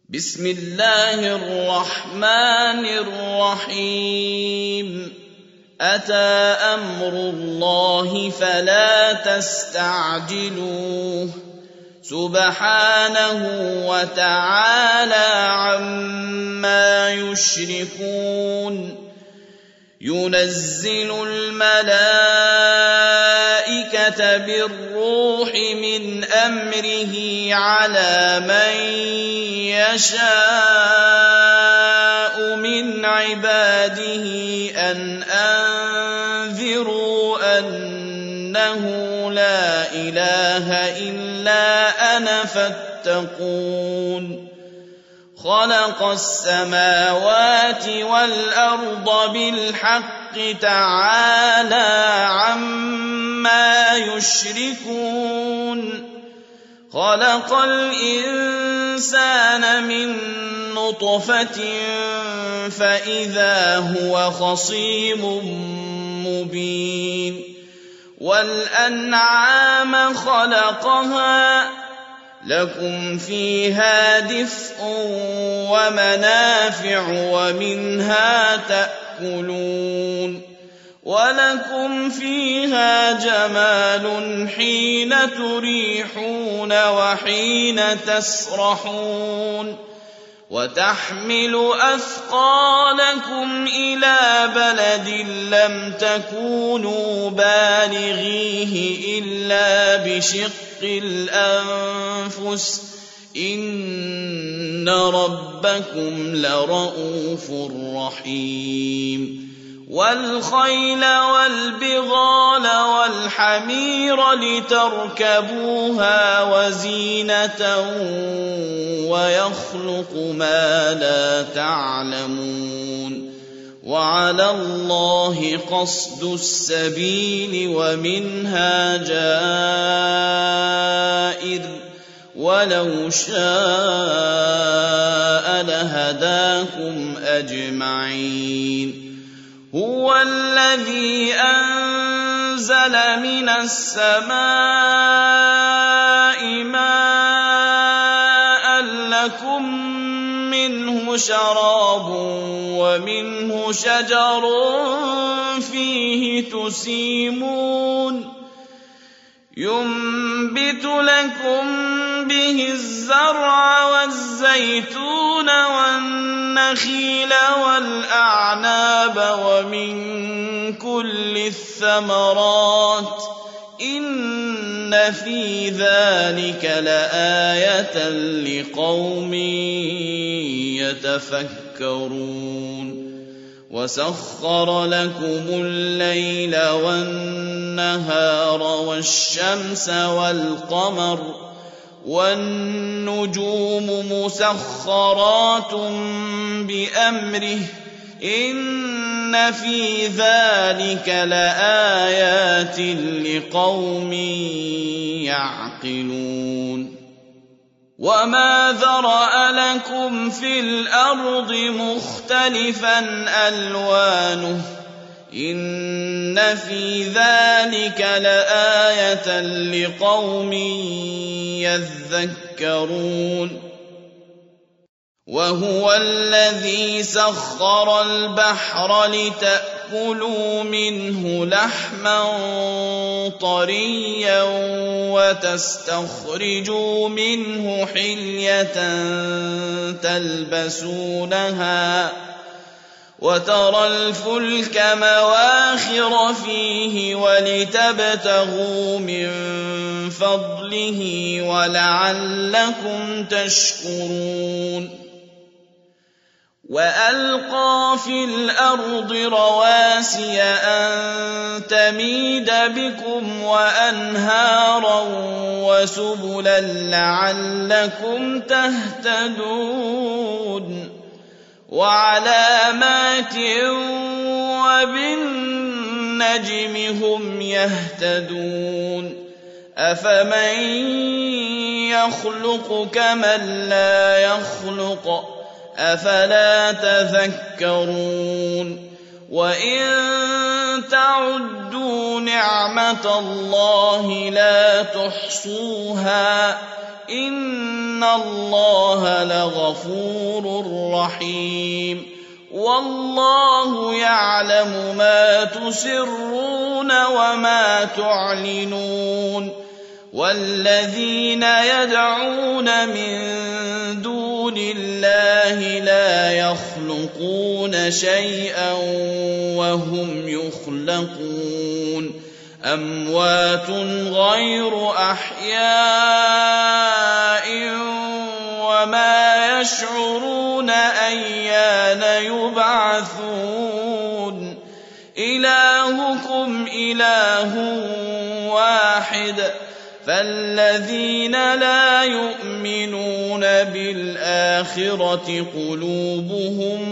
بسم الله الرحمن الرحيم أتى أمر الله فلا تستعجلوه سبحانه وتعالى عما يشركون ينزل الملائكة بالروح من أمره على من يشاء من عباده أن أنذروا أنه لا إله إلا أنا فاتقون خلق السماوات والأرض بالحق تعالى عما يشركون خلق الإنسان من نطفة فإذا هو خصيم مبين والأنعام خلقها لكم فيها دفء ومنافع ومنها تأكلون ولكم فيها جمال حين تريحون وحين تسرحون وتحمل أثقالكم إلى بلد لم تكونوا بالغيه إلا بشق الأنفس إن ربكم لرءوف رحيم والخيل والبغال والحمير لتركبوها وزينة ويخلق ما لا تعلمون وعلى الله قصد السبيل ومنها جائر ولو شاء لهداكم أجمعين هو الذي أنزل من السماء ماء لكم منه شراب ومنه شجر فيه تسيمون ينبت لكم به الزرع والزيتون والنخيل والأعناب ومن كل الثمرات إن في ذلك لآية لقوم يتفكرون وسخر لكم الليل والنهار والشمس والقمر والنجوم مسخرات بأمره إن في ذلك لآيات لقوم يعقلون وما ذرأ لكم في الأرض مختلفا ألوانه إن في ذلك لآية لقوم يذكرون وهو الذي سخر البحر لتأكلوا منه لحما طريا وتستخرجوا منه حلية تلبسونها وترى الفلك مواخر فيه ولتبتغوا من فضله ولعلكم تشكرون وألقى في الأرض رواسي أن تميد بكم وأنهارا وسبلا لعلكم تهتدون وعلامات وبالنجم هم يهتدون أفمن يخلق كمن لا يخلق أفلا تذكرون وإن تعدوا نعمة الله لا تحصوها إِنَّ اللَّهَ لَغَفُورٌ رَّحِيمٌ وَاللَّهُ يَعْلَمُ مَا تُسِرُّونَ وَمَا تُعْلِنُونَ وَالَّذِينَ يَدْعُونَ مِن دُونِ اللَّهِ لَا يَخْلُقُونَ شَيْئًا وَهُمْ يُخْلَقُونَ أَمْوَاتٌ غَيْرُ أَحْيَاءٍ وَمَا يَشْعُرُونَ أَيَّانَ يُبْعَثُونَ إِلَٰهُكُمْ إِلَٰهٌ وَاحِدٌ فَالَّذِينَ لَا يُؤْمِنُونَ بِالْآخِرَةِ قُلُوبُهُم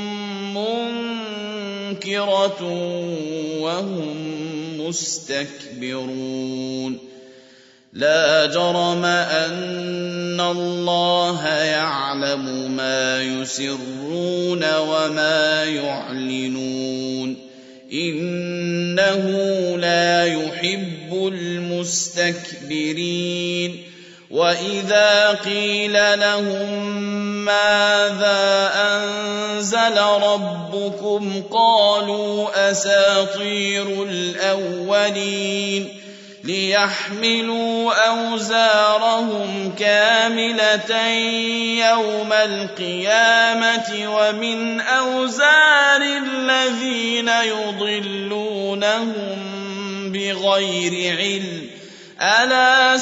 مُّنكِرَةٌ وَهُم مُّسْتَكْبِرُونَ لَا جَرَمَ أَنَّ اللَّهَ يَعْلَمُ مَا يُسِرُّونَ وَمَا يُعْلِنُونَ إِنَّهُ لَا يُحِبُّ الْمُسْتَكْبِرِينَ وَإِذَا قِيلَ لَهُم مَّاذَا أَنزَلَ رَبُّكُمْ قَالُوا أَسَاطِيرُ الْأَوَّلِينَ لِيَحْمِلُوا أَوْزَارَهُمْ كَامِلَةً يَوْمَ الْقِيَامَةِ وَمِنْ أَوْزَارِ الَّذِينَ يُضِلُّونَهُم بِغَيْرِ عِلْمٍ أَلَا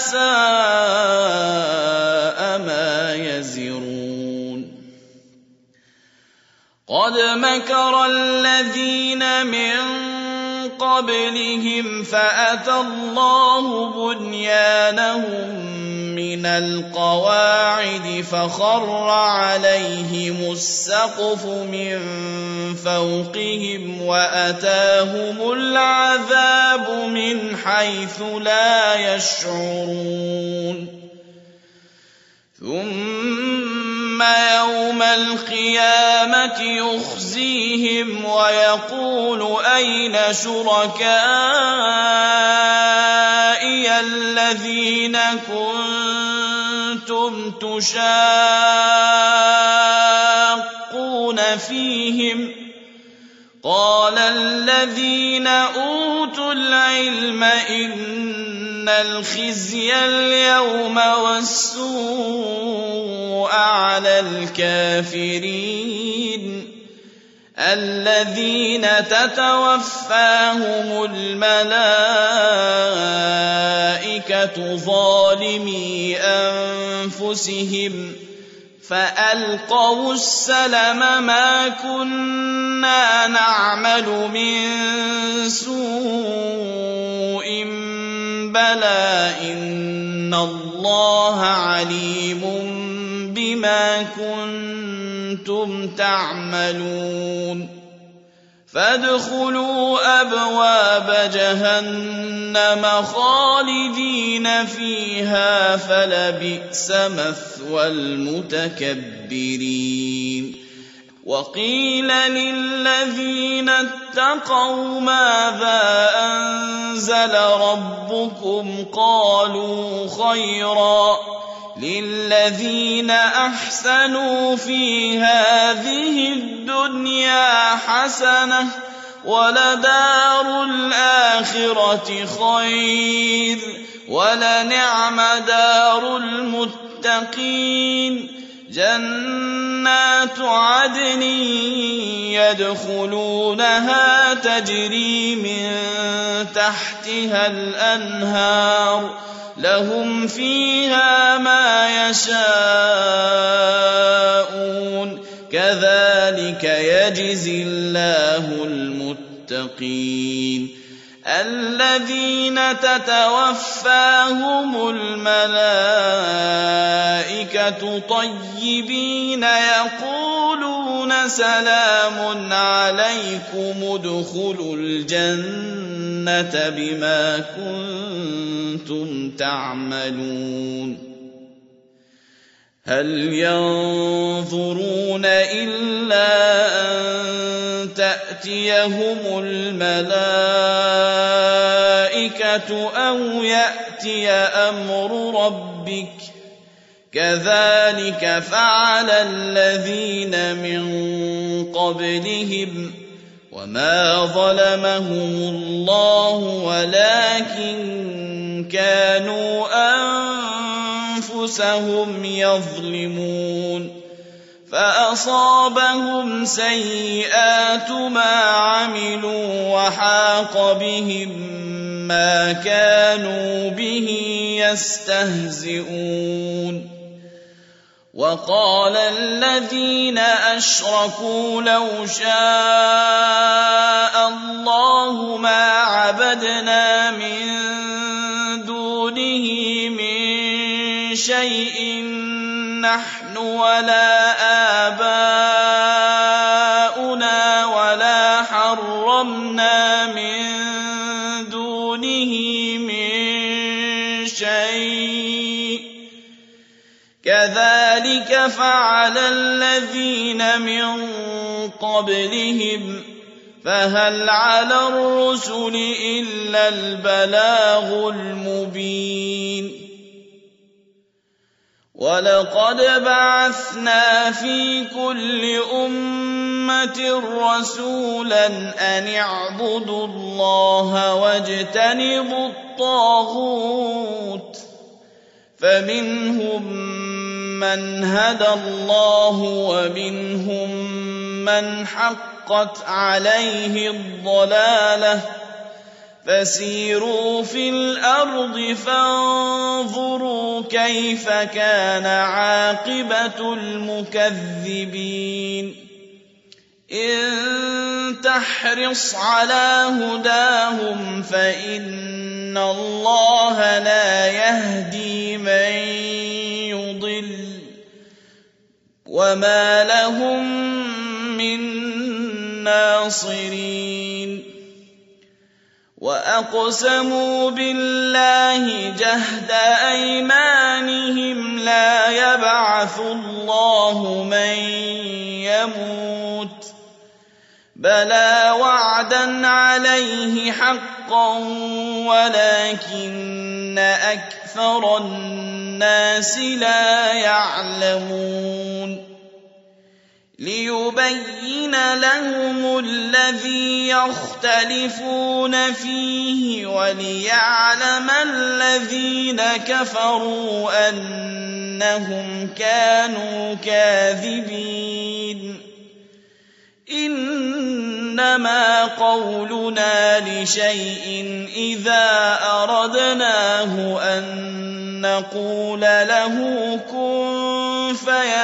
سَاءَ مَا يَزِرُونَ قَدْ مَكَرَ الَّذِينَ مِن قَبْلِهِمْ فَأَتَى اللَّهُ بُنْيَانَهُم مِّنَ الْقَوَاعِدِ فَخَرَّ عَلَيْهِمُ السَّقْفُ مِن فَوْقِهِمْ وَأَتَاهُمُ الْعَذَابُ مِنْ حَيْثُ لَا يَشْعُرُونَ ثُمَّ يَوْمَ الْقِيَامَةِ يُخْزِيهِمْ وَيَقُولُ أَيْنَ شُرَكَائِيَ الَّذِينَ كُنتُمْ تُشَاقُّونَ فِيهِمْ ۚ قَالَ الَّذِينَ أُوتُوا الْعِلْمَ إِنَّ الْخِزْيَ الْيَوْمَ وَالسُّوءَ عَلَى الْكَافِرِينَ الَّذِينَ تَتَوَفَّاهُمُ الْمَلَائِكَةُ ظَالِمِي أَنفُسِهِمْ فَأَلْقَوُا السَّلَمَ مَا كُنَّا نَعْمَلُ مِن سُوءٍ بَلَىٰ إِنَّ اللَّهَ عَلِيمٌ بِمَا كُنتُمْ تَعْمَلُونَ فَادْخُلُوا أَبْوَابَ جَهَنَّمَ خَالِدِينَ فِيهَا فَلَبِئْسَ مَثْوَى الْمُتَكَبِّرِينَ وَقِيلَ لِلَّذِينَ اتَّقَوْا مَاذَا أَنزَلَ رَبُّكُمْ قَالُوا خَيْرًا لِلَّذِينَ أَحْسَنُوا فِي هَٰذِهِ الدُّنْيَا حَسَنَةٌ وَلَدَارُ الْآخِرَةِ خَيْرٌ وَلَنِعْمَ دَارُ الْمُتَّقِينَ جَنَّاتُ عَدْنٍ يَدْخُلُونَهَا تَجْرِي مِن تَحْتِهَا الْأَنْهَارُ لَهُمْ فِيهَا مَا يَشَاءُونَ كَذَٰلِكَ يَجْزِي اللَّهُ الْمُتَّقِينَ الَّذِينَ تَتَوَفَّاهُمُ الْمَلَائِكَةُ طَيِّبِينَ يَقُولُونَ سَلَامٌ عَلَيْكُمُ ادْخُلُوا الْجَنَّةَ بِمَا كُنتُمْ تَعْمَلُونَ هَلْ يَنظُرُونَ إِلَّا أَن تَأْتِيَهُمُ الْمَلَائِكَةُ أَوْ يَأْتِيَ أَمْرُ رَبِّكَ ۚ كذلك فعل الذين من قبلهم وما ظلمهم الله ولكن كانوا أنفسهم يظلمون فأصابهم سيئات ما عملوا وحاق بهم ما كانوا به يستهزئون وقال الذين أشركوا لو شاء الله ما عبدنا من دونه من شيء نحن ولا آباؤنا ولا حرمنا من دونه من شيء كذلك فعل الذين من قبلهم فهل على الرسل إلا البلاغ المبين ولقد بعثنا في كل أمة رسولا أن اعبدوا الله واجتنبوا الطاغوت فمنهم من هدى الله ومنهم من حقت عليه الضلالة فسيروا في الأرض فانظروا كيف كان عاقبة المكذبين إن تحرص على هداهم فإن الله لا يهدي من يضل وما لهم من ناصرين وأقسموا بالله جهد أيمانهم لا يبعث الله من يموت بلى وعدا عليه حقا ولكن أكثر الناس لا يعلمون ليبين لهم الذي يختلفون فيه وليعلم الذين كفروا أنهم كانوا كاذبين إنما قولنا لشيء إذا أردناه أن نقول له كن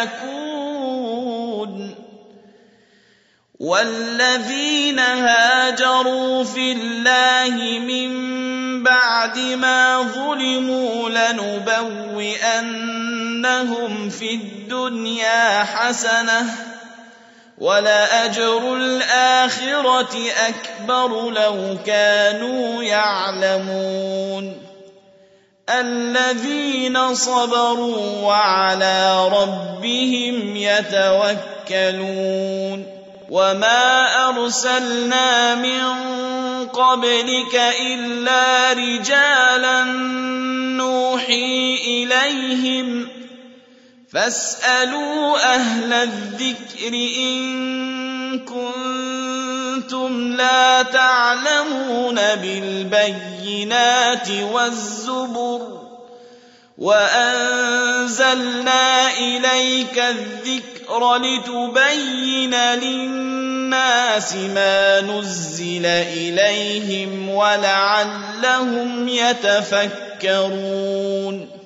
فيكون والذين هاجروا في الله من بعد ما ظلموا لنبوئنهم في الدنيا حسنة ولأجر الآخرة أكبر لو كانوا يعلمون الذين صبروا وعلى ربهم يتوكلون وما أرسلنا من قبلك إلا رجالا نوحي إليهم فاسألوا أهل الذكر إن كنتم لا تعلمون بالبينات والزبر وأنزلنا إليك الذكر لتبين للناس ما نزل إليهم ولعلهم يتفكرون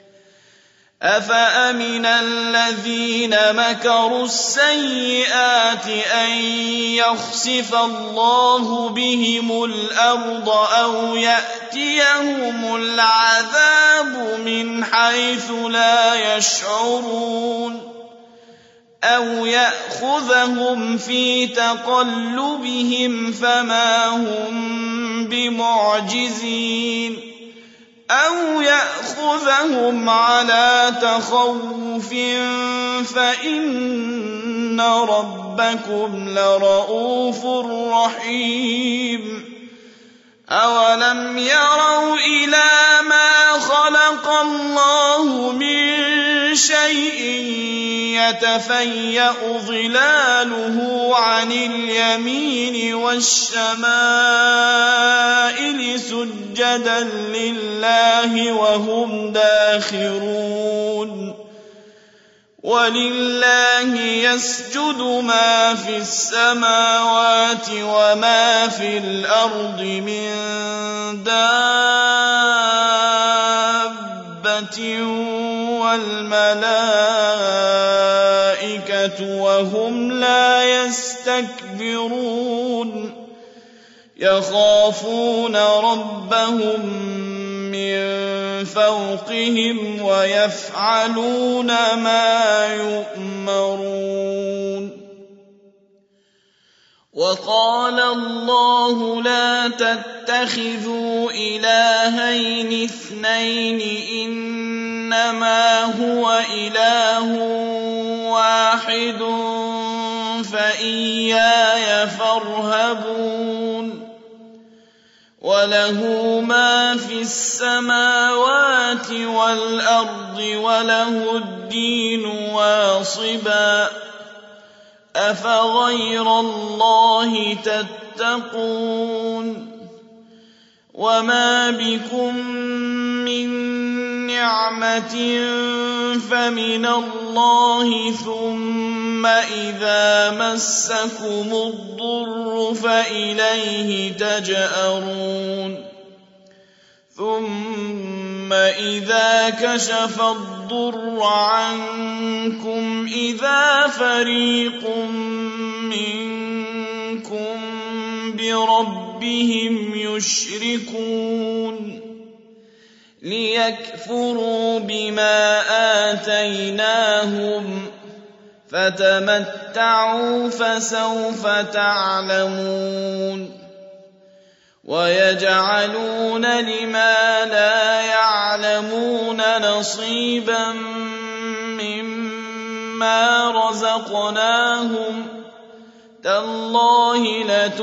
أفأمن الذين مكروا السيئات أن يخسف الله بهم الأرض أو يأتيهم العذاب من حيث لا يشعرون أو يأخذهم في تقلبهم فما هم بمعجزين أو يأخذهم على تخوف فإن ربكم لرؤوف رحيم أولم يروا إلى ما خلق الله من شيء يتفيأ ظلاله عن اليمين والشمائل سجدا لله وهم داخرون ولله يسجد ما في السماوات وما في الأرض من دابة والملائكة وهم لا يستكبرون يخافون ربهم من فوقهم ويفعلون ما يؤمرون وقال الله لا تتخذوا إلهين اثنين إنما هو إله واحد فإياي فارهبون وله ما في السماوات والأرض وله الدين واصبا أفغير الله تتقون وما بكم من نعمة فمن الله ثم إذا مسكم الضر فإليه تجأرون ثم إذا كشف الضر عنكم إذا فريق منكم بربهم يشركون ليكفروا بما آتيناهم فتمتعوا فسوف تعلمون ويجعلون لما لا يعلمون نصيبا مما رزقناهم تالله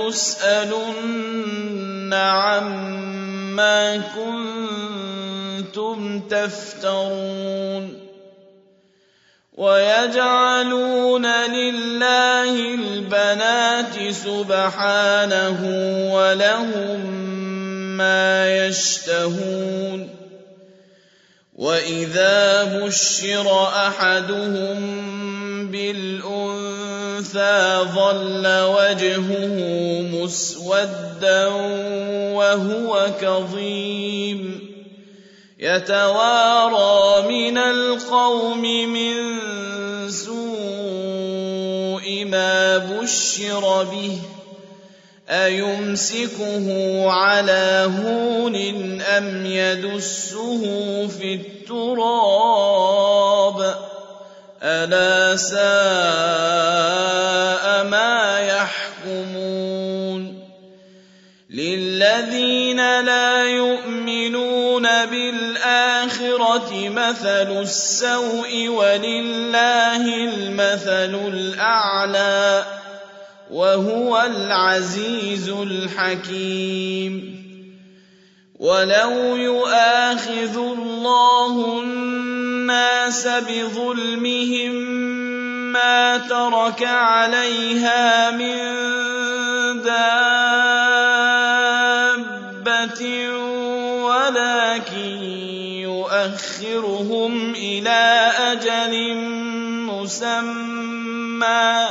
لتسألن عما كنتم تفترون ويجعلون لله البنات سبحانه ولهم ما يشتهون وإذا بشر أحدهم بالأنثى ظل وجهه مسودا وهو كظيم يتوارى من القوم من سوء ما بشر به أيمسكه على هون أم يدسه في التراب ألا ساء ما يحكمون للذين لا يؤمنون بالآخرة مثل السوء ولله المثل الأعلى وهو العزيز الحكيم ولو يؤاخذ الله الناس بظلمهم ما ترك عليها من دابة ولكن يؤخرهم إلى أجل مسمى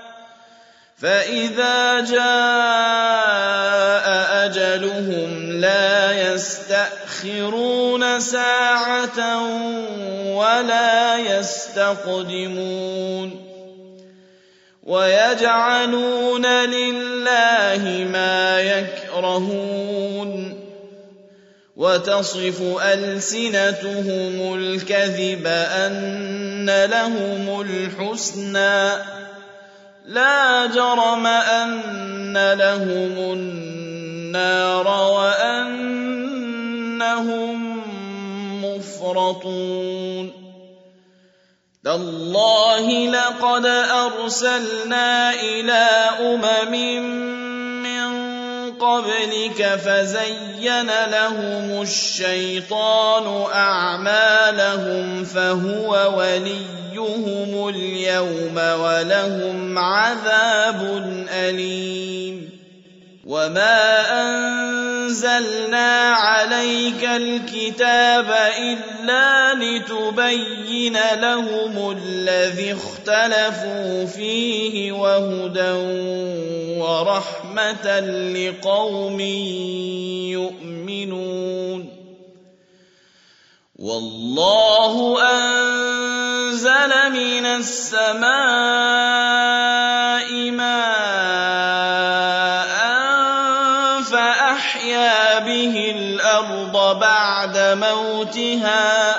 فإذا جاء أجلهم لا يستأخرون ساعة ولا يستقدمون ويجعلون لله ما يكرهون وتصف ألسنتهم الكذب أن لهم الحسنى لا جرم أن لهم النار وأنهم مفرطون تالله لقد أرسلنا إلى أمم من قبلك فزين لهم الشيطان أعمالهم فهو وليهم اليوم ولهم عذاب أليم وما أنزلنا عليك الكتاب إلا لتبين لهم الذي اختلفوا فيه وهدى ورحمة لقوم يؤمنون والله أنزل من السماء ماء فأحيا به الأرض بعد موتها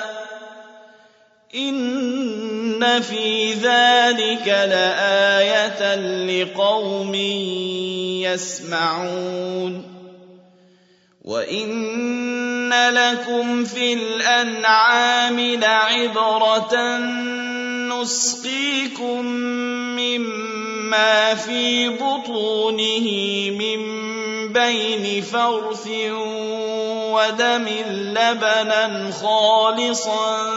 إن في ذلك لآية لقوم يسمعون وإن لكم في الأنعام لعبرة نسقيكم مما في بطونه من بين فرث ودم لبنا خالصا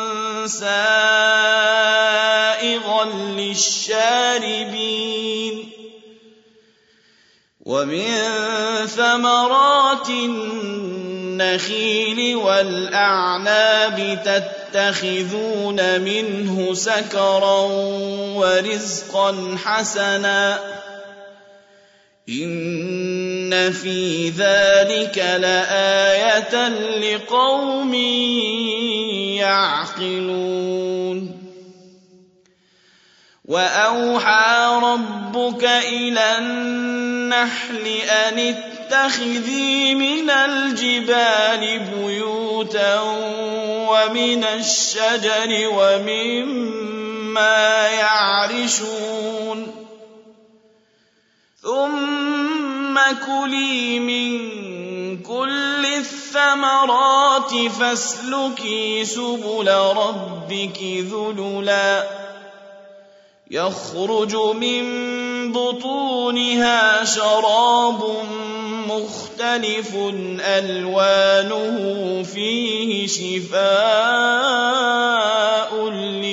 سائغا للشاربين ومن ثمرات النخيل والأعناب تتخذون منه سكرا ورزقا حسنا إن في ذلك لآية لقوم يعقلون وأوحى ربك إلى النحل أن اتخذي من الجبال بيوتا ومن الشجر ومما يعرشون ثم كلي من كل الثمرات فاسلكي سبل ربك ذللا يخرج من بطونها شراب مختلف ألوانه فيه شفاء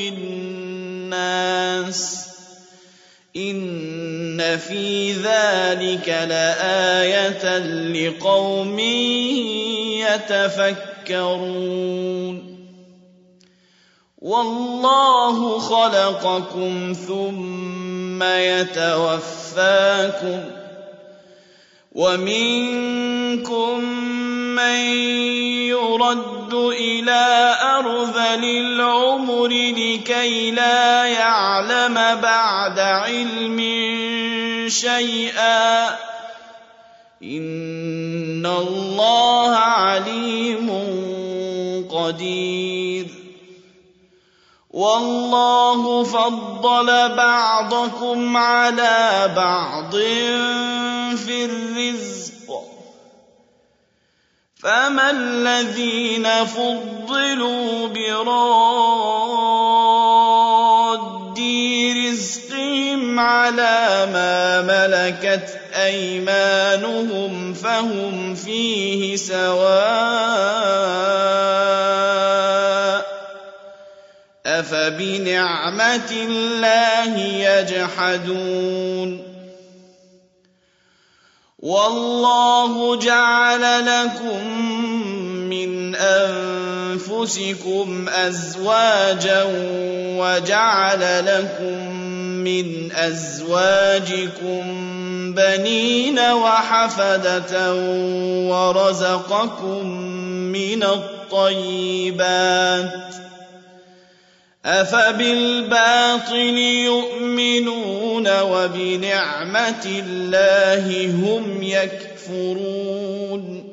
للناس إن في ذلك لآية لقوم يتفكرون والله خلقكم ثم يتوفاكم ومنكم من يرد إلى أرذل العمر لكي لا يعلم بعد علم شيئا إن الله عليم قدير والله فضل بعضكم على بعض في الرزق فما الذين فضلوا براد رزقهم على ما ملكت أيمانهم فهم فيه سواء أفبنعمة الله يجحدون والله جعل لكم من أنفسكم أزواجا وجعل لكم من أزواجكم بنين وحفدة ورزقكم من الطيبات أفبالباطل يؤمنون وبنعمة الله هم يكفرون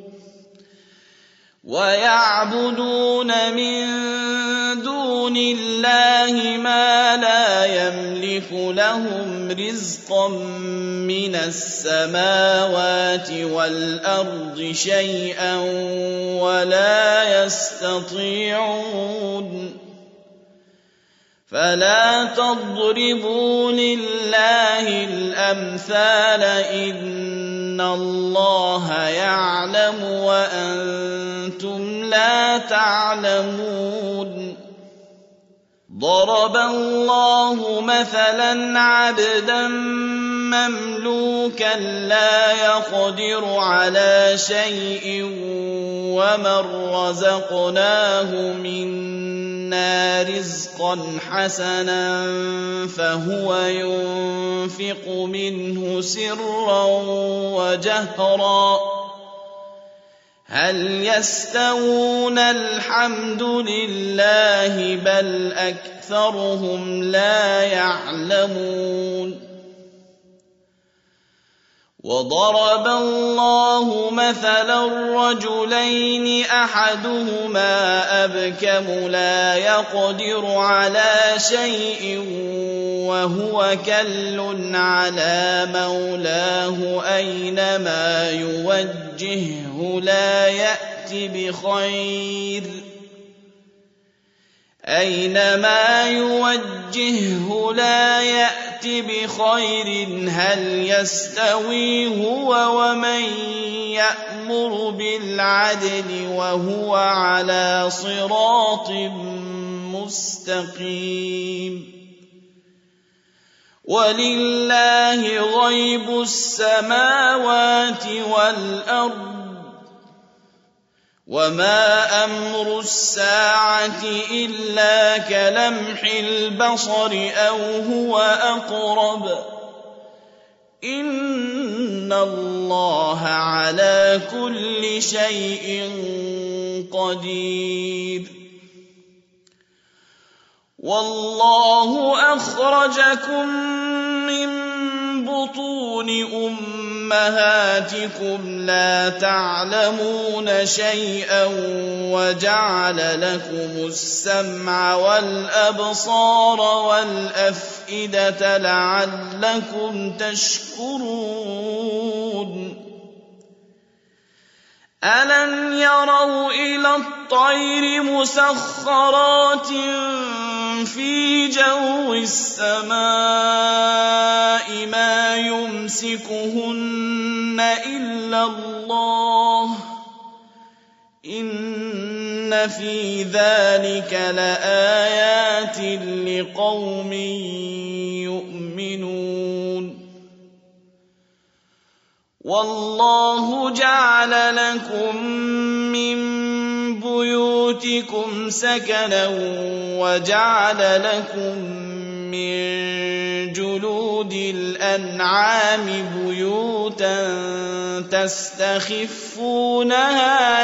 ويعبدون من دون الله ما لا يملك لهم رزقا من السماوات والأرض شيئا ولا يستطيعون فلا تضربوا لله الأمثال إن إِنَّ اللَّهَ يَعْلَمُ وَأَنتُمْ لَا تَعْلَمُونَ ضَرَبَ اللَّهُ مَثَلًا عَبْدًا مَّمْلُوكًا لَّا يَقْدِرُ عَلَىٰ شَيْءٍ وَمَن رَّزَقْنَاهُ مِنَّا رِزْقًا حَسَنًا فَهُوَ يُنفِقُ مِنْهُ سِرًّا وَجَهْرًا هَلْ يَسْتَوُونَ ۚ الْحَمْدُ لِلَّهِ ۚ بَلْ أَكْثَرُهُمْ لَا يَعْلَمُونَ وَضَرَبَ اللَّهُ مَثَلًا رَّجُلَيْنِ أَحَدُهُمَا أَبْكَمُ لَا يَقْدِرُ عَلَىٰ شَيْءٍ وَهُوَ كَلٌّ عَلَىٰ مَوْلَاهُ أَيْنَمَا يُوَجِّههُّ لَا يَأْتِ بِخَيْرٍ هَلْ يَسْتَوِي هُوَ وَمَن يَأْمُرُ بِالْعَدْلِ وَهُوَ عَلَىٰ صِرَاطٍ مُّسْتَقِيمٍ وَلِلَّهِ غَيْبُ السَّمَاوَاتِ وَالْأَرْضِ ۚ وَمَا أَمْرُ السَّاعَةِ إِلَّا كَلَمْحِ الْبَصَرِ أَوْ هُوَ أَقْرَبُ ۚ إِنَّ اللَّهَ عَلَىٰ كُلِّ شَيْءٍ قَدِيرٌ وَاللَّهُ أَخْرَجَكُم مِّن بُطُونِ أُمَّهَاتِكُمْ لَا تَعْلَمُونَ شَيْئًا وَجَعَلَ لَكُمُ السَّمْعَ وَالْأَبْصَارَ وَالْأَفْئِدَةَ لَعَلَّكُمْ تَشْكُرُونَ أَلَمْ يَرَوْا إِلَى الطَّيْرِ مُسَخَّرَاتٍ فِي جَوِّ السَّمَاءِ مَا يُمْسِكُهُنَّ إِلَّا اللَّهُ ۗ إِنَّ فِي ذَٰلِكَ لَآيَاتٍ لِّقَوْمٍ يُؤْمِنُونَ وَاللَّهُ جَعَلَ لَكُم مِّن بُيُوتِكُمْ سَكَنًا وَجَعَلَ لَكُم مِّن جُلُودِ الْأَنْعَامِ بُيُوتًا تَسْتَخِفُّونَهَا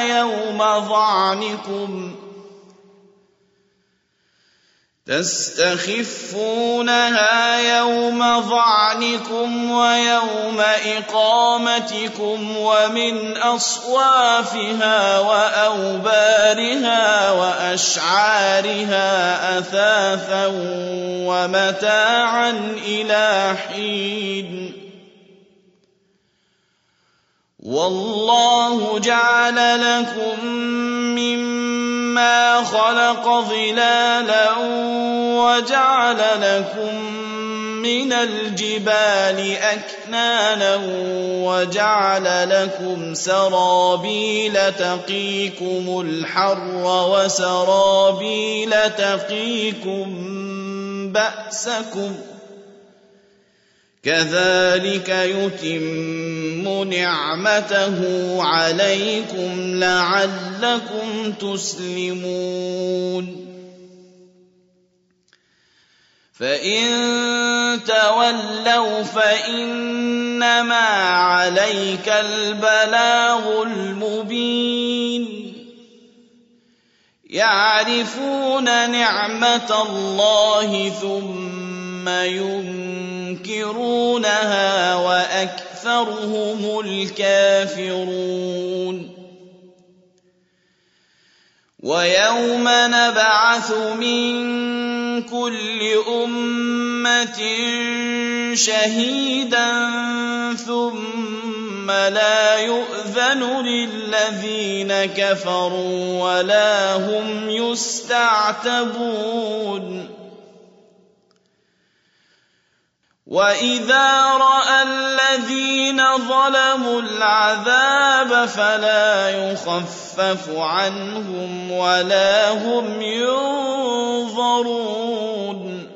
يَوْمَ ظَعْنِكُمْ وَيَوْمَ إِقَامَتِكُمْ وَمِنْ أَصْوَافِهَا وَأَوْبَارِهَا وَأَشْعَارِهَا أَثَاثًا وَمَتَاعًا إِلَىٰ حِينٍ وَاللَّهُ جَعَلَ لَكُم مِّمَّا خَلَقَ ظِلَالًا وَجَعَلَ لَكُم مِّنَ الْجِبَالِ أَكْنَانًا وَجَعَلَ لَكُمْ سَرَابِيلَ تَقِيكُمُ الْحَرَّ وَسَرَابِيلَ تَقِيكُم بَأْسَكُمْ ۚ كَذَٰلِكَ يُتِمُّ نِعْمَتَهُ عَلَيْكُمْ لَعَلَّكُمْ تُسْلِمُونَ فَإِن تَوَلَّوْا فَإِنَّمَا عَلَيْكَ الْبَلَاغُ الْمُبِينُ يَعْرِفُونَ نِعْمَتَ اللَّهِ ثُمَّ يُنكِرُونَهَا وَأَكْثَرُهُمُ الْكَافِرُونَ وَيَوْمَ نَبْعَثُ مِن كُلِّ أُمَّةٍ شَهِيدًا ثُمَّ لَا يُؤْذَنُ لِلَّذِينَ كَفَرُوا وَلَا هُمْ يُسْتَعْتَبُونَ وَإِذَا رَأَى الَّذِينَ ظَلَمُوا الْعَذَابَ فَلَا يُخَفَّفُ عَنْهُمْ وَلَا هُمْ يُنظَرُونَ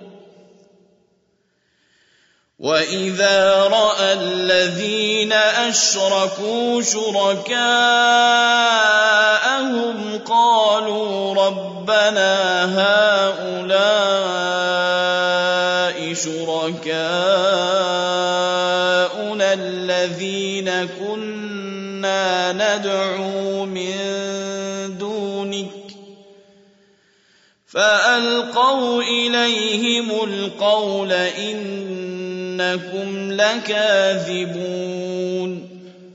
وَإِذَا رَأَى الَّذِينَ أَشْرَكُوا شُرَكَاءَهُمْ قَالُوا رَبَّنَا هَٰؤُلَاءِ شُرَكَاؤُنَا الَّذِينَ كُنَّا نَدْعُو مِن دُونِكَ فَأَلْقَوْا إِلَيْهِمُ الْقَوْلَ إِنَّكُمْ لَكَاذِبُونَ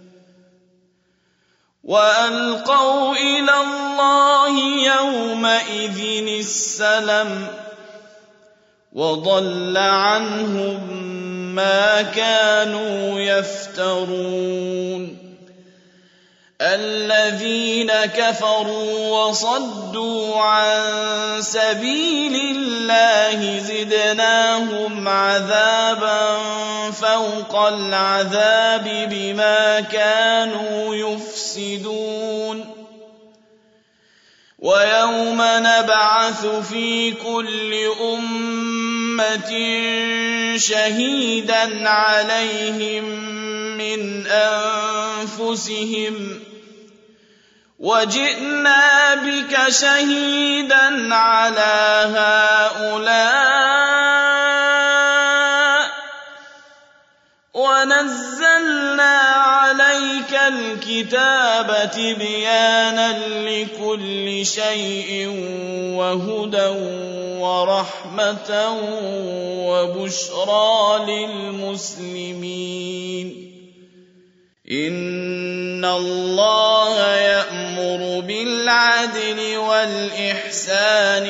وَأَلْقَوْا إِلَى اللَّهِ يَوْمَئِذٍ السَّلَمَ وَضَلَّ عَنْهُم مَّا كَانُوا يَفْتَرُونَ الَّذِينَ كَفَرُوا وَصَدُّوا عَن سَبِيلِ اللَّهِ زِدْنَاهُمْ عَذَابًا فَوْقَ الْعَذَابِ بِمَا كَانُوا يُفْسِدُونَ وَيَوْمَ نَبْعَثُ فِي كُلِّ أُمَّةٍ شَهِيدًا عَلَيْهِم مِّنْ أَنفُسِهِمْ وَجِئْنَا بِكَ شَهِيدًا عَلَىٰ هَٰؤُلَاءِ وَنَزَّلْنَا عَلَيْكَ الْكِتَابَ تِبْيَانًا لِّكُلِّ شَيْءٍ وَهُدًى وَرَحْمَةً وَبُشْرَىٰ لِلْمُسْلِمِينَ إِنَّ اللَّهَ يَأْمُرُ بِالْعَدْلِ وَالْإِحْسَانِ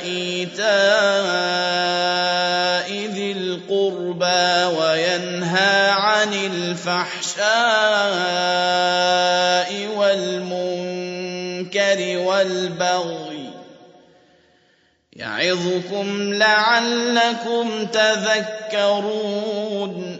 وَإِيتَاءِ ذِي الْقُرْبَىٰ وَيَنْهَىٰ عَنِ الْفَحْشَاءِ وَالْمُنكَرِ وَالْبَغْيِ يَعِظُكُمْ لَعَلَّكُمْ تَذَكَّرُونَ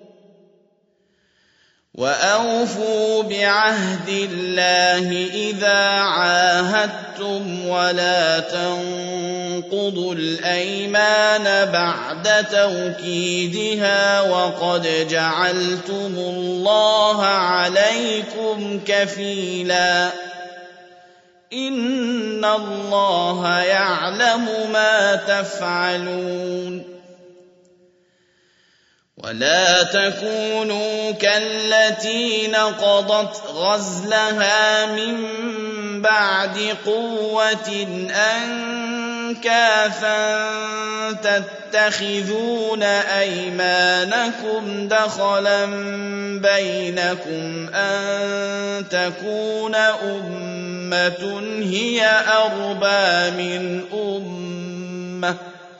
وَأَوْفُوا بِعَهْدِ اللَّهِ إِذَا عَاهَدتُّمْ وَلَا تَنقُضُوا الْأَيْمَانَ بَعْدَ تَوْكِيدِهَا وَقَدْ جَعَلْتُمُ اللَّهَ عَلَيْكُمْ كَفِيلًا إِنَّ اللَّهَ يَعْلَمُ مَا تَفْعَلُونَ وَلَا تَكُونُوا كَالَّتِي نَقَضَتْ غَزْلَهَا مِن بَعْدِ قُوَّةٍ أَنكَاثًا تَتَّخِذُونَ أَيْمَانَكُمْ دَخَلًا بَيْنَكُمْ أَن تَكُونَ أُمَّةٌ هِيَ أَرْبَىٰ مِنْ أُمَّةٍ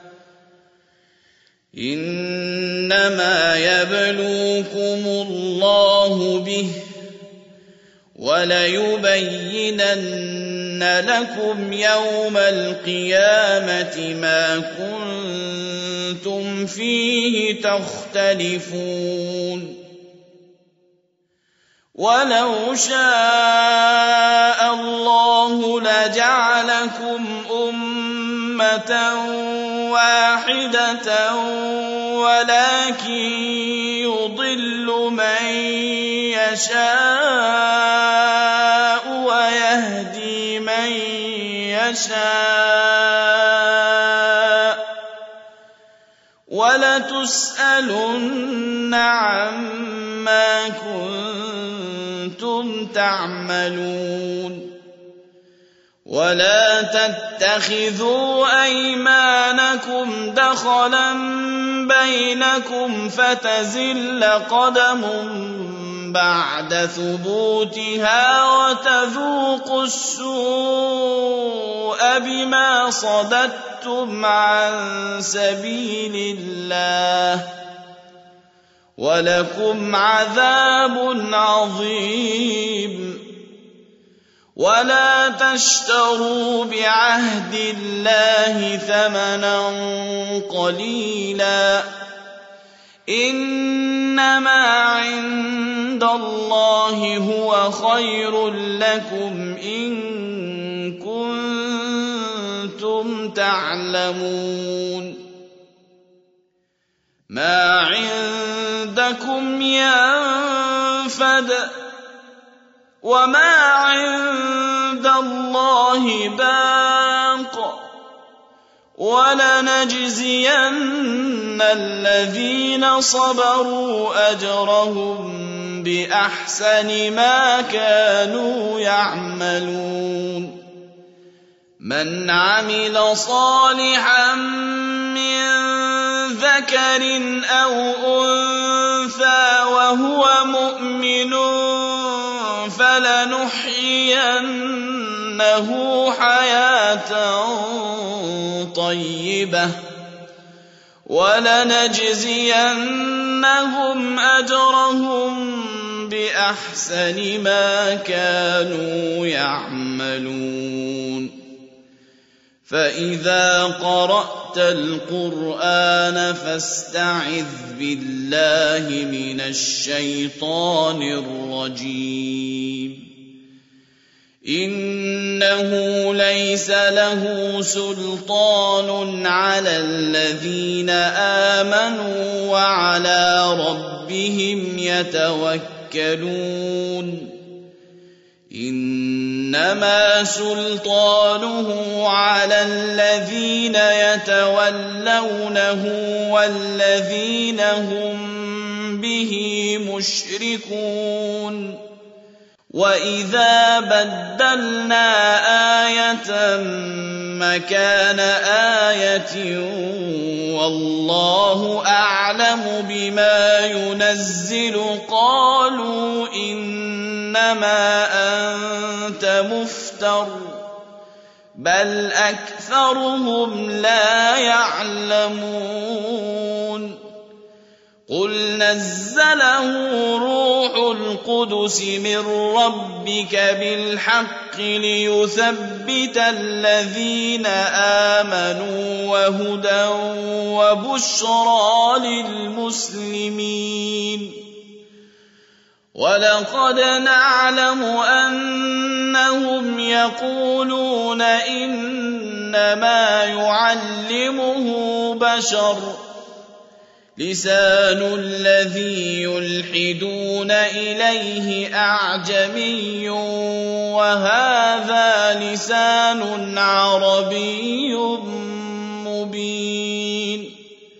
إِنَّمَا يَبْلُوكُمُ اللَّهُ بِهِ وَلَيُبَيِّنَنَّ لَكُمْ يَوْمَ الْقِيَامَةِ مَا كُنتُمْ فِيهِ تَخْتَلِفُونَ وَلَوْ شَاءَ اللَّهُ لَجَعَلَكُمْ أُمَّةً وَاحِدَةً وَلَٰكِن يُضِلُّ مَن يَشَاءُ وَيَهْدِي مَن يَشَاءُ وَلَتُسْأَلُنَّ عَمَّا كُنتُمْ تَعْمَلُونَ وَلَا تَتَّخِذُوا أَيْمَانَكُمْ دَخَلًا بَيْنَكُمْ فَتَزِلَّ قَدَمٌ بَعْدَ ثُبُوتِهَا وَتَذُوقُوا السُّوءَ بِمَا صَدَدتُّمْ عَن سَبِيلِ اللَّهِ وَلَكُمْ عَذَابٌ عَظِيمٌ وَلَا تَشْتَرُوا بِعَهْدِ اللَّهِ ثَمَنًا قَلِيلًا إنما عند الله هو خير لكم إن كنتم تعلمون ما عندكم ينفد وما عند الله باق ولنجزين الذين صبروا أجرهم بأحسن ما كانوا يعملون من عمل صالحا من ذكر أو أنثى وهو مؤمن فلنحيينه حياة طيبة ولنجزينهم أجرهم بأحسن ما كانوا يعملون فإذا قرأت القرآن فاستعذ بالله من الشيطان الرجيم إنه ليس له سلطان على الذين آمنوا وعلى ربهم يتوكلون إنما سلطانه على الذين يتولونه والذين هم به مشركون وإذا بدلنا آية مكان آية والله أعلم بما ينزل قالوا إنما أنت مفتر بل أكثرهم لا يعلمون قل نزله روح القدس من ربك بالحق ليثبت الذين آمنوا وهدى وبشرى للمسلمين ولقد نعلم أنهم يقولون إنما يعلمه بشر لسان الذي يلحدون إليه أعجمي وهذا لسان عربي مبين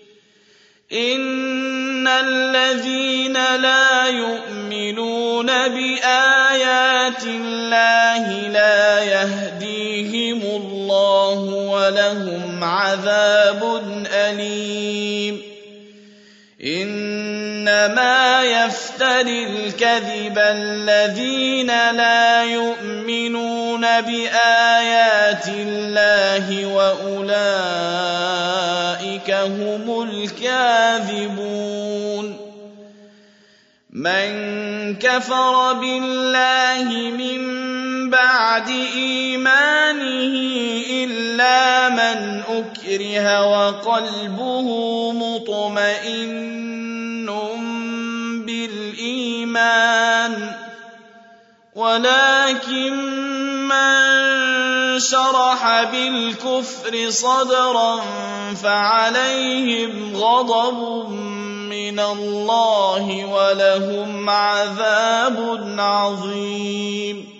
إن الذين لا يؤمنون بآيات الله لا يهديهم الله ولهم عذاب أليم إنما يفتري الكذب الذين لا يؤمنون بآيات الله وأولئك هم الكاذبون من كفر بالله من بعد إيمانه إلا من أكره وقلبه مطمئن بالإيمان ولكن من شرح بالكفر صدرا فعليهم غضب من الله ولهم عذاب عظيم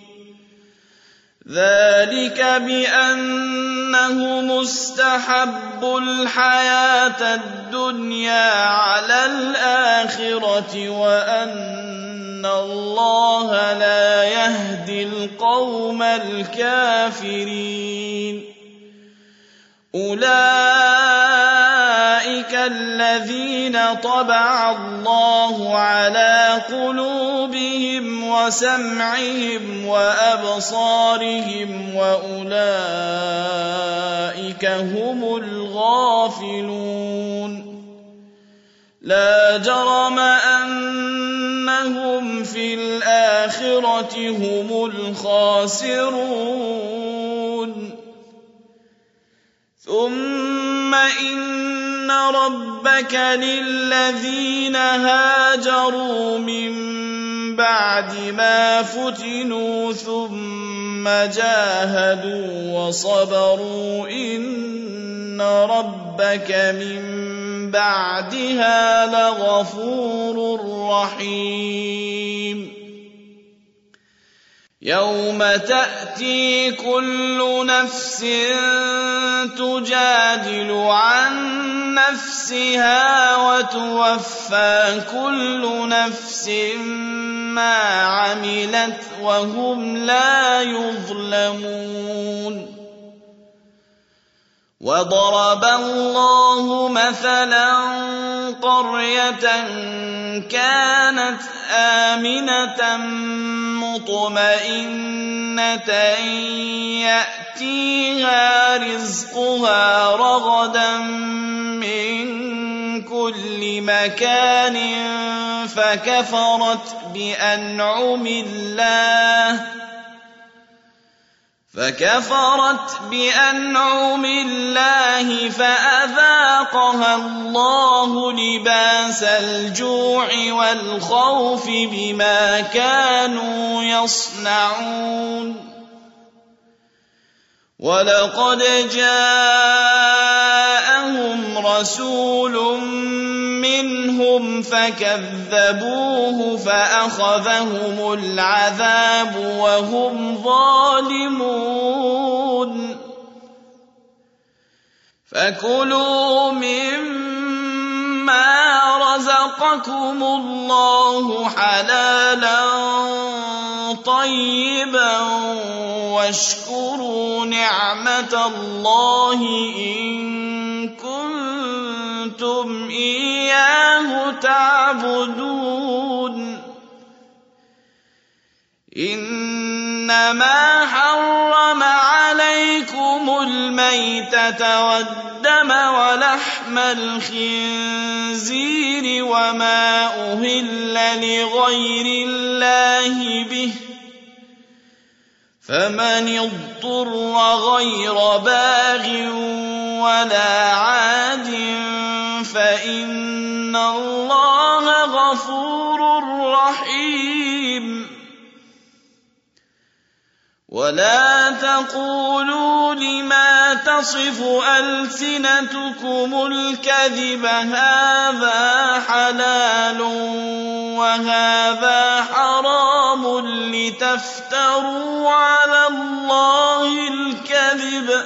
ذلك بأنه مستحب الحياة الدنيا على الآخرة وأن الله لا يهدي القوم الكافرين أولئك الذين طبع الله على قلوبهم وسمعهم وأبصارهم وأولئك هم الغافلون لا جرم أنهم في الآخرة هم الخاسرون ثم إن ربك ربك للذين هاجروا من بعد ما فتنوا ثم جاهدوا وصبروا إن ربك من بعدها لغفور رحيم يوم تأتي كل نفس تجادل عن نفسها وتوفى كل نفس ما عملت وهم لا يظلمون وضرب الله مثلا قرية كانت آمنة مطمئنة يأتيها رزقها رغدا من كل مكان فكفرت بأنعم الله فأذاقها الله لباس الجوع والخوف بما كانوا يصنعون ولقد جاءهم رسول منهم فكذبوه فأخذهم العذاب وهم ظالمون فكلوا مما رزقكم الله حلالا طيبا واشكروا نعمة الله إن كنتم إياه تعبدون إنما حرم عليكم الميتة والدم ولحم الخنزير وما أهل لغير الله به فمن اضطر غير باغ ولا عاد فإن الله غفور رحيم ولا تقولوا لما تصف ألسنتكم الكذب هذا حلال وهذا حرام لتفتروا على الله الكذب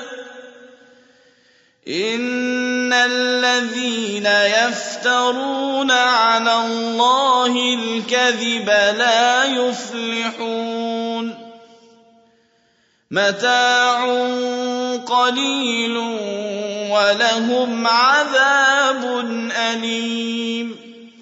إن الذين يفترون على الله الكذب لا يفلحون متاع قليل ولهم عذاب أليم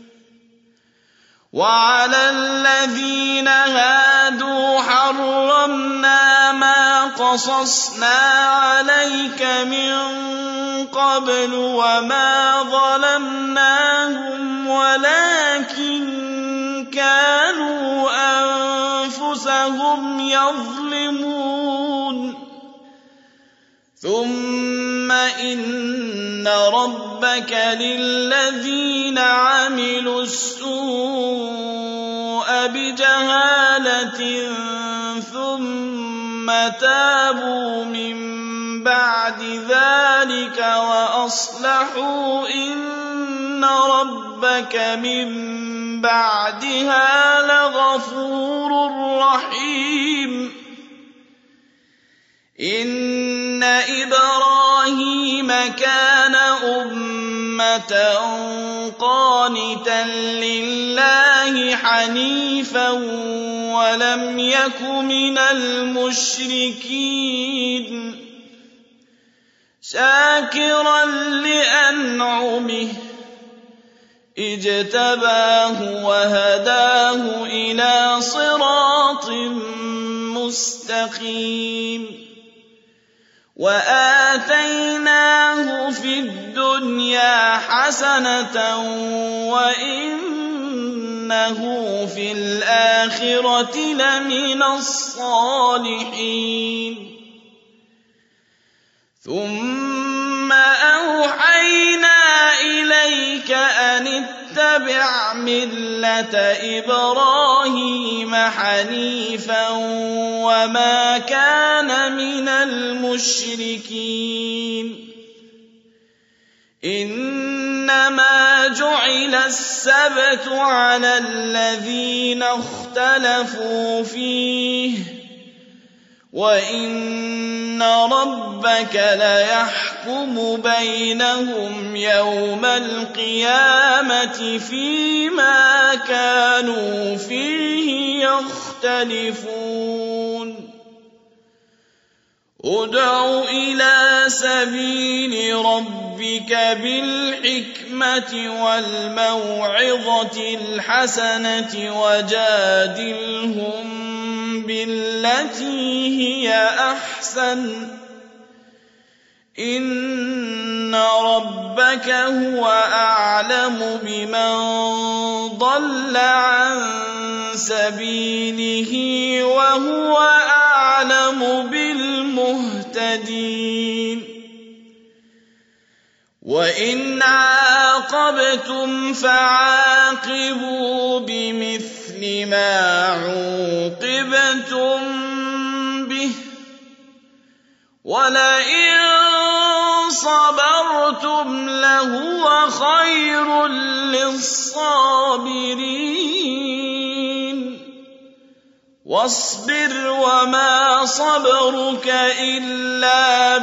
وعلى الذين هادوا حرمنا ما قصصنا عليك من قبل وما ظلمناهم ولكن كانوا أنفسهم يظلمون ثم إن ربك للذين عملوا السوء بجهالة ثم تابوا من بعد ذلك وأصلحوا إن ربك من بعدها لغفور رحيم إن إبراهيم كان أمة قانتا لله حنيفا ولم يك من المشركين شاكرا لأنعمه اجتباه وهداه إلى صراط مستقيم وآتيناه في الدنيا حسنة وإنه في الآخرة لمن الصالحين ثم أوحينا إليك أن اتبع ملة إبراهيم حنيفا وما كان من المشركين إنما جعل السبت على الذين اختلفوا فيه وإن ربك ليحكم بينهم يوم القيامة فيما كانوا فيه يختلفون ادع إلى سبيل ربك بالحكمة والموعظة الحسنة وجادلهم بالتي هي أحسن إن ربك هو أعلم بمن ضل عن سبيله وهو أعلم بالمهتدين وإن عاقبتم فعاقبوا بمثل ما عوقبتم به ولئن صبرتم لهو خير للصابرين واصبر وما صبرك إلا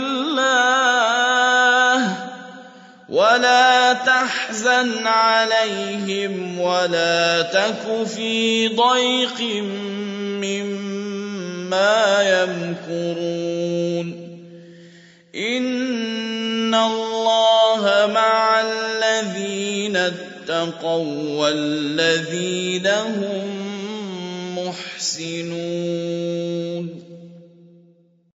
بالله ولا تحزن عليهم ولا تك في ضيق مما يمكرون إن الله مع الذين اتقوا والذين هم محسنون